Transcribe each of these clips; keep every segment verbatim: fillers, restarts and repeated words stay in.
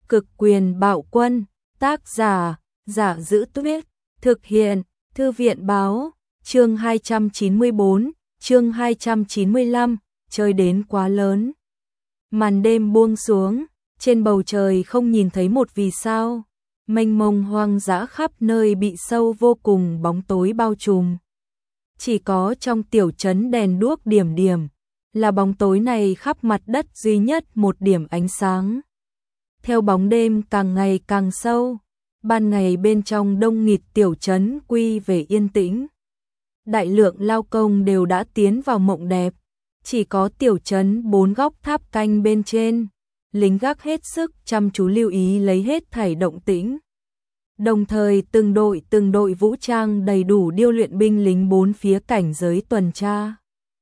Cực quyền bạo quân, tác giả, Giả Giữ Tuyết, thực hiện, Thư viện báo, chương hai trăm chín mươi tư, chương hai trăm chín mươi lăm, chơi đến quá lớn. Màn đêm buông xuống, trên bầu trời không nhìn thấy một vì sao, mênh mông hoang dã khắp nơi bị sâu vô cùng bóng tối bao trùm. Chỉ có trong tiểu trấn đèn đuốc điểm điểm, là bóng tối này khắp mặt đất duy nhất một điểm ánh sáng. Theo bóng đêm càng ngày càng sâu, ban ngày bên trong đông nghịt tiểu trấn quy về yên tĩnh. Đại lượng lao công đều đã tiến vào mộng đẹp, chỉ có tiểu trấn bốn góc tháp canh bên trên, lính gác hết sức chăm chú lưu ý lấy hết thảy động tĩnh. Đồng thời từng đội từng đội vũ trang đầy đủ điêu luyện binh lính bốn phía cảnh giới tuần tra.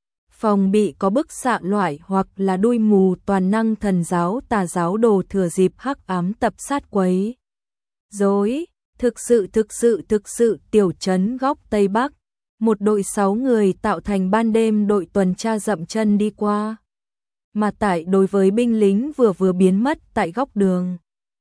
Phòng bị có bức xạ loại hoặc là đuôi mù toàn năng thần giáo tà giáo đồ thừa dịp hắc ám tập sát quấy. Dối, thực sự thực sự thực sự tiểu trấn góc Tây Bắc, một đội sáu người tạo thành ban đêm đội tuần tra dậm chân đi qua. Mà tại đối với binh lính vừa vừa biến mất tại góc đường.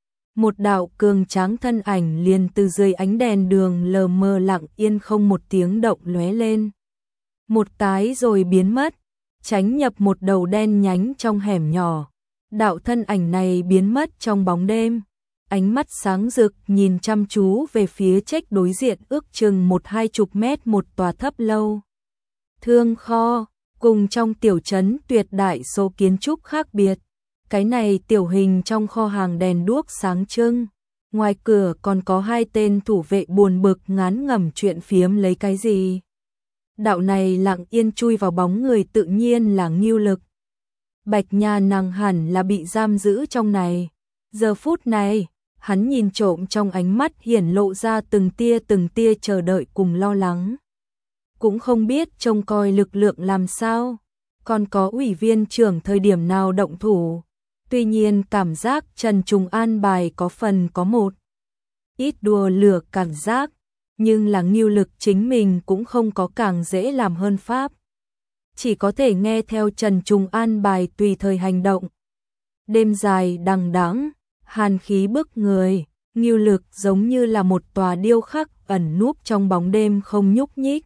Một đạo cường tráng thân ảnh liền từ dưới ánh đèn đường lờ mờ lặng yên không một tiếng động lóe lên. Một cái rồi biến mất, tránh nhập một đầu đen nhánh trong hẻm nhỏ. Đạo thân ảnh này biến mất trong bóng đêm, ánh mắt sáng rực nhìn chăm chú về phía trách đối diện ước chừng một hai chục mét một tòa thấp lâu. Thương kho, cùng trong tiểu trấn tuyệt đại số kiến trúc khác biệt. Cái này tiểu hình trong kho hàng đèn đuốc sáng trưng, ngoài cửa còn có hai tên thủ vệ buồn bực ngán ngẩm chuyện phiếm lấy cái gì. Đạo này lặng yên chui vào bóng người tự nhiên là Ngưu Lực. Bạch Nha nàng hẳn là bị giam giữ trong này. Giờ phút này, hắn nhìn trộm trong ánh mắt hiển lộ ra từng tia từng tia chờ đợi cùng lo lắng. Cũng không biết trông coi lực lượng làm sao, còn có ủy viên trưởng thời điểm nào động thủ. Tuy nhiên cảm giác Trần Trùng an bài có phần có một ít đùa lửa cảm giác, nhưng là Ngưu Lực chính mình cũng không có càng dễ làm hơn pháp. Chỉ có thể nghe theo Trần Trùng an bài tùy thời hành động. Đêm dài đằng đẵng, hàn khí bức người, Ngưu Lực giống như là một tòa điêu khắc ẩn núp trong bóng đêm không nhúc nhích.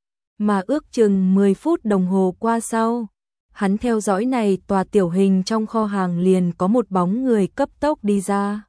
Mà ước chừng mười phút đồng hồ qua sau, hắn theo dõi này tòa tiểu hình trong kho hàng liền có một bóng người cấp tốc đi ra.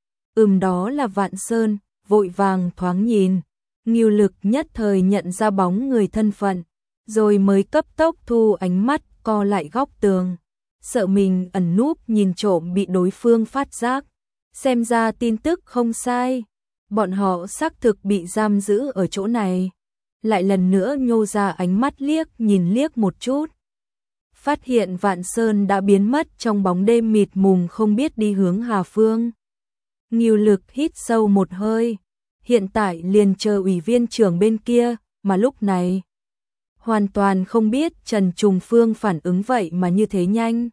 Ừm đó là Vạn Sơn, vội vàng thoáng nhìn, Ngưu Lực nhất thời nhận ra bóng người thân phận, rồi mới cấp tốc thu ánh mắt co lại góc tường, sợ mình ẩn núp nhìn trộm bị đối phương phát giác. Xem ra tin tức không sai, bọn họ xác thực bị giam giữ ở chỗ này. Lại lần nữa nhô ra ánh mắt liếc nhìn liếc một chút. Phát hiện Vạn Sơn đã biến mất trong bóng đêm mịt mùng không biết đi hướng Hà Phương. Ngưu Lực hít sâu một hơi, hiện tại liền chờ ủy viên trưởng bên kia, mà lúc này hoàn toàn không biết Trần Trùng Phương phản ứng vậy mà như thế nhanh.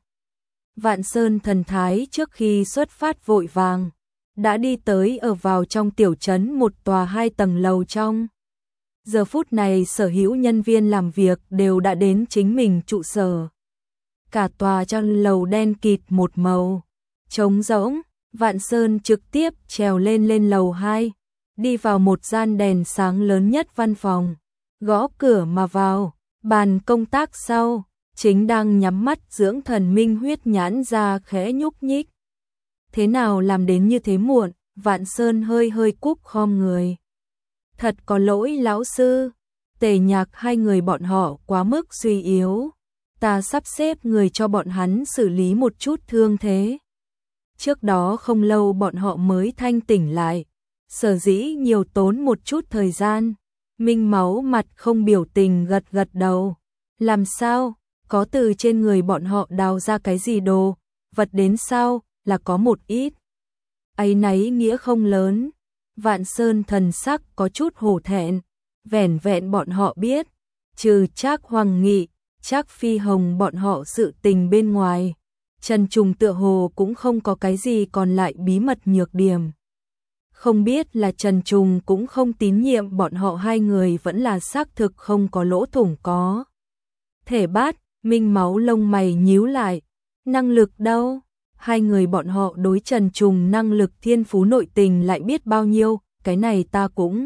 Vạn Sơn thần thái trước khi xuất phát vội vàng, đã đi tới ở vào trong tiểu trấn một tòa hai tầng lầu trong. Giờ phút này sở hữu nhân viên làm việc đều đã đến chính mình trụ sở. Cả tòa trong lầu đen kịt một màu, trống rỗng. Vạn Sơn trực tiếp trèo lên lên lầu hai, đi vào một gian đèn sáng lớn nhất văn phòng, gõ cửa mà vào. Bàn công tác sau, chính đang nhắm mắt dưỡng thần Minh Huyết nhãn ra khẽ nhúc nhích. Thế nào làm đến như thế muộn? Vạn Sơn hơi hơi cúc khom người. Thật có lỗi lão sư, Tề Nhạc hai người bọn họ quá mức suy yếu. Ta sắp xếp người cho bọn hắn xử lý một chút thương thế. Trước đó không lâu bọn họ mới thanh tỉnh lại, sở dĩ nhiều tốn một chút thời gian. Minh Máu mặt không biểu tình gật gật đầu. Làm sao? Có từ trên người bọn họ đào ra cái gì đồ? Vật đến sao? Là có một ít. Áy náy nghĩa không lớn. Vạn Sơn thần sắc có chút hổ thẹn. Vẻn vẹn bọn họ biết, trừ Trác Hoàng Nghị, Trác Phi Hồng bọn họ sự tình bên ngoài, Trần Trùng tựa hồ cũng không có cái gì còn lại bí mật nhược điểm. Không biết là Trần Trùng cũng không tín nhiệm bọn họ hai người vẫn là xác thực không có lỗ thủng có. Thể bát, Minh Máu lông mày nhíu lại. Năng lực đâu? hai người bọn họ đối Trần Trùng năng lực thiên phú nội tình lại biết bao nhiêu, cái này ta cũng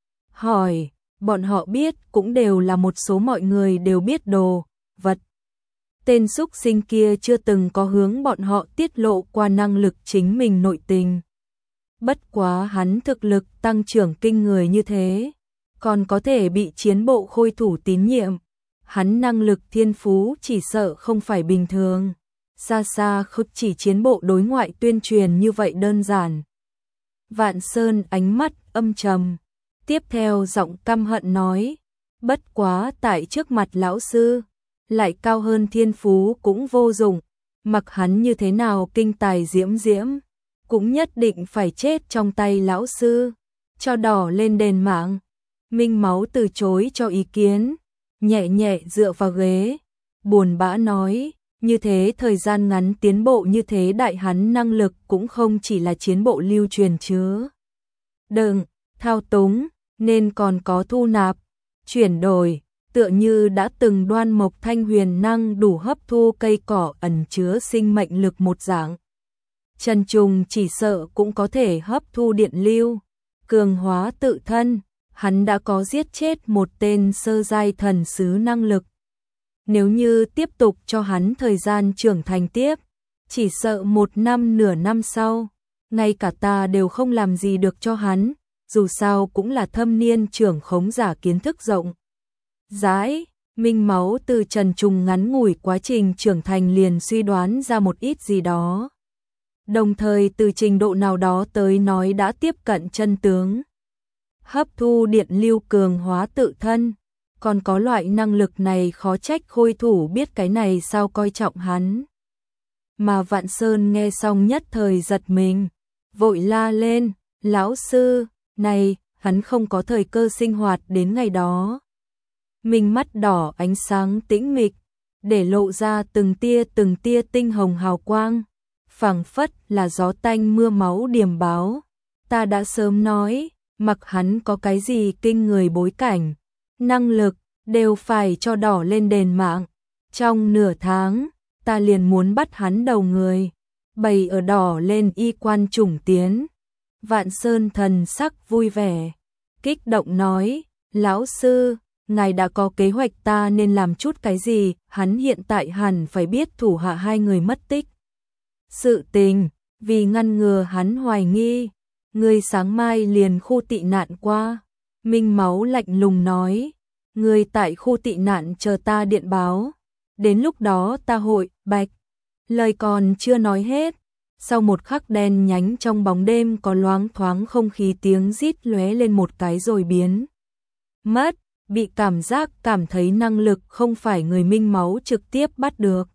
hỏi, bọn họ biết cũng đều là một số mọi người đều biết đồ, vật. Tên xúc sinh kia chưa từng có hướng bọn họ tiết lộ qua năng lực chính mình nội tình. Bất quá hắn thực lực tăng trưởng kinh người như thế, còn có thể bị chiến bộ khôi thủ tín nhiệm. Hắn năng lực thiên phú chỉ sợ không phải bình thường, xa xa không chỉ chiến bộ đối ngoại tuyên truyền như vậy đơn giản. Vạn Sơn ánh mắt âm trầm, tiếp theo giọng căm hận nói, bất quá tại trước mặt lão sư, lại cao hơn thiên phú cũng vô dụng, mặc hắn như thế nào kinh tài diễm diễm, cũng nhất định phải chết trong tay lão sư, cho đỏ lên đền mạng. Minh Máu từ chối cho ý kiến, nhẹ nhẹ dựa vào ghế, buồn bã nói, như thế thời gian ngắn tiến bộ như thế đại hắn năng lực cũng không chỉ là chiến bộ lưu truyền chứa đựng, thao túng, nên còn có thu nạp, chuyển đổi, tựa như đã từng Đoan Mộc Thanh huyền năng đủ hấp thu cây cỏ ẩn chứa sinh mệnh lực một dạng. Trần Trùng chỉ sợ cũng có thể hấp thu điện lưu, cường hóa tự thân, hắn đã có giết chết một tên sơ giai thần sứ năng lực. Nếu như tiếp tục cho hắn thời gian trưởng thành tiếp, chỉ sợ một năm nửa năm sau, ngay cả ta đều không làm gì được cho hắn, dù sao cũng là thâm niên trưởng khống giả kiến thức rộng. Rãi, Minh Máu từ Trần Trùng ngắn ngủi quá trình trưởng thành liền suy đoán ra một ít gì đó. Đồng thời từ trình độ nào đó tới nói đã tiếp cận chân tướng. Hấp thu điện lưu cường hóa tự thân, còn có loại năng lực này khó trách khôi thủ biết cái này sao coi trọng hắn. Mà Vạn Sơn nghe xong nhất thời giật mình, vội la lên, lão sư, này, hắn không có thời cơ sinh hoạt đến ngày đó. Mình mắt đỏ ánh sáng tĩnh mịch, để lộ ra từng tia từng tia tinh hồng hào quang, phảng phất là gió tanh mưa máu điềm báo. Ta đã sớm nói, mặc hắn có cái gì kinh người bối cảnh, năng lực, đều phải cho đỏ lên đền mạng. Trong nửa tháng, ta liền muốn bắt hắn đầu người, bày ở đỏ lên y quan chủng tiến. Vạn Sơn thần sắc vui vẻ, kích động nói, lão sư, ngài đã có kế hoạch ta nên làm chút cái gì, hắn hiện tại hẳn phải biết thủ hạ hai người mất tích. Sự tình, vì ngăn ngừa hắn hoài nghi, ngươi sáng mai liền khu tị nạn qua. Minh Máu lạnh lùng nói, ngươi tại khu tị nạn chờ ta điện báo, đến lúc đó ta hội, bạch. Lời còn chưa nói hết, sau một khắc đen nhánh trong bóng đêm có loáng thoáng không khí tiếng rít lóe lên một cái rồi biến mất, bị cảm giác cảm thấy năng lực không phải người Minh Máu trực tiếp bắt được.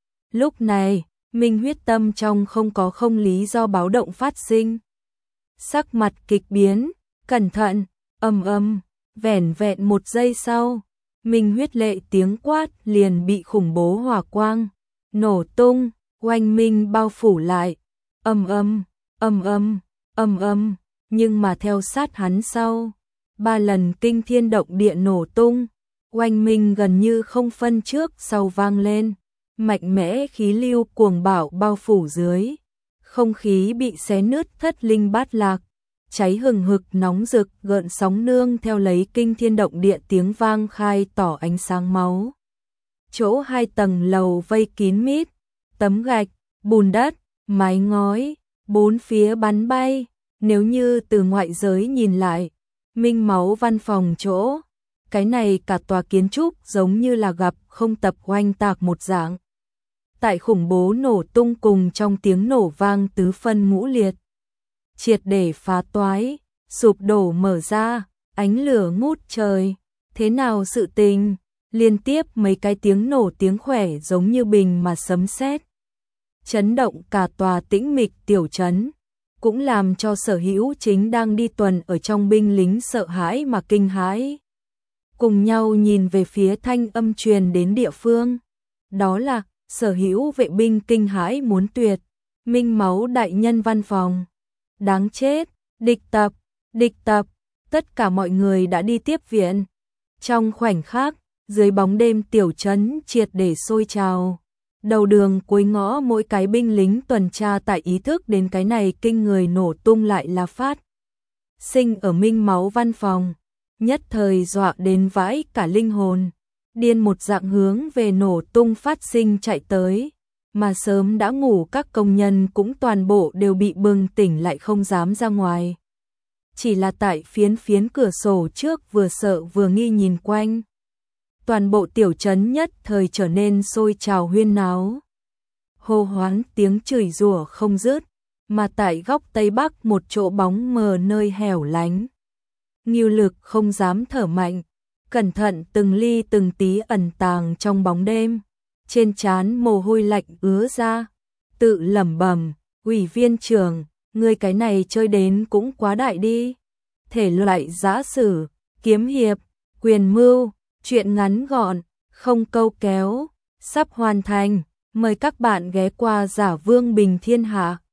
Lúc này, Minh huyết tâm trong không có không lý do báo động phát sinh. Sắc mặt kịch biến, cẩn thận, ầm ầm, vẻn vẹn một giây sau, Minh huyết lệ tiếng quát liền bị khủng bố hỏa quang nổ tung, oanh minh bao phủ lại. Ầm ầm, ầm ầm, ầm ầm, nhưng mà theo sát hắn sau, ba lần kinh thiên động địa nổ tung, oanh minh gần như không phân trước sau vang lên, mạnh mẽ khí lưu cuồng bạo bao phủ dưới, không khí bị xé nứt thất linh bát lạc, cháy hừng hực nóng rực, gợn sóng nương theo lấy kinh thiên động địa tiếng vang khai tỏ ánh sáng máu. Chỗ hai tầng lầu vây kín mít, tấm gạch, bùn đất, mái ngói, bốn phía bắn bay, nếu như từ ngoại giới nhìn lại, Minh Máu văn phòng chỗ, cái này cả tòa kiến trúc giống như là gặp không tập oanh tạc một dạng. Tại khủng bố nổ tung cùng trong tiếng nổ vang tứ phân ngũ liệt, triệt để phá toái, sụp đổ mở ra, ánh lửa ngút trời. Thế nào sự tình? Liên tiếp mấy cái tiếng nổ tiếng khỏe giống như bình mà sấm sét, chấn động cả tòa tĩnh mịch tiểu trấn, cũng làm cho Sở Hữu Chính đang đi tuần ở trong binh lính sợ hãi mà kinh hãi. Cùng nhau nhìn về phía thanh âm truyền đến địa phương, đó là Sở Hữu vệ binh kinh hãi muốn tuyệt, Minh Máu đại nhân văn phòng. Đáng chết, địch tập, địch tập, tất cả mọi người đã đi tiếp viện. Trong khoảnh khắc, dưới bóng đêm tiểu trấn triệt để sôi trào. Đầu đường cuối ngõ mỗi cái binh lính tuần tra tại ý thức đến cái này kinh người nổ tung lại là phát. Sinh ở Minh Máu văn phòng, nhất thời dọa đến vãi cả linh hồn, điên một dạng hướng về nổ tung phát sinh chạy tới, mà sớm đã ngủ các công nhân cũng toàn bộ đều bị bừng tỉnh lại không dám ra ngoài. Chỉ là tại phiến phiến cửa sổ trước vừa sợ vừa nghi nhìn quanh. Toàn bộ tiểu trấn nhất thời trở nên sôi trào huyên náo. Hô hoán tiếng chửi rủa không dứt, mà tại góc tây bắc một chỗ bóng mờ nơi hẻo lánh. Ngưu Lực không dám thở mạnh, cẩn thận từng ly từng tí ẩn tàng trong bóng đêm, trên trán mồ hôi lạnh ứa ra, tự lẩm bẩm, "Ủy viên trưởng, ngươi cái này chơi đến cũng quá đại đi." Thể loại giã sử, kiếm hiệp, quyền mưu, truyện ngắn gọn, không câu kéo, sắp hoàn thành, mời các bạn ghé qua Giả Vương Bình Thiên Hạ.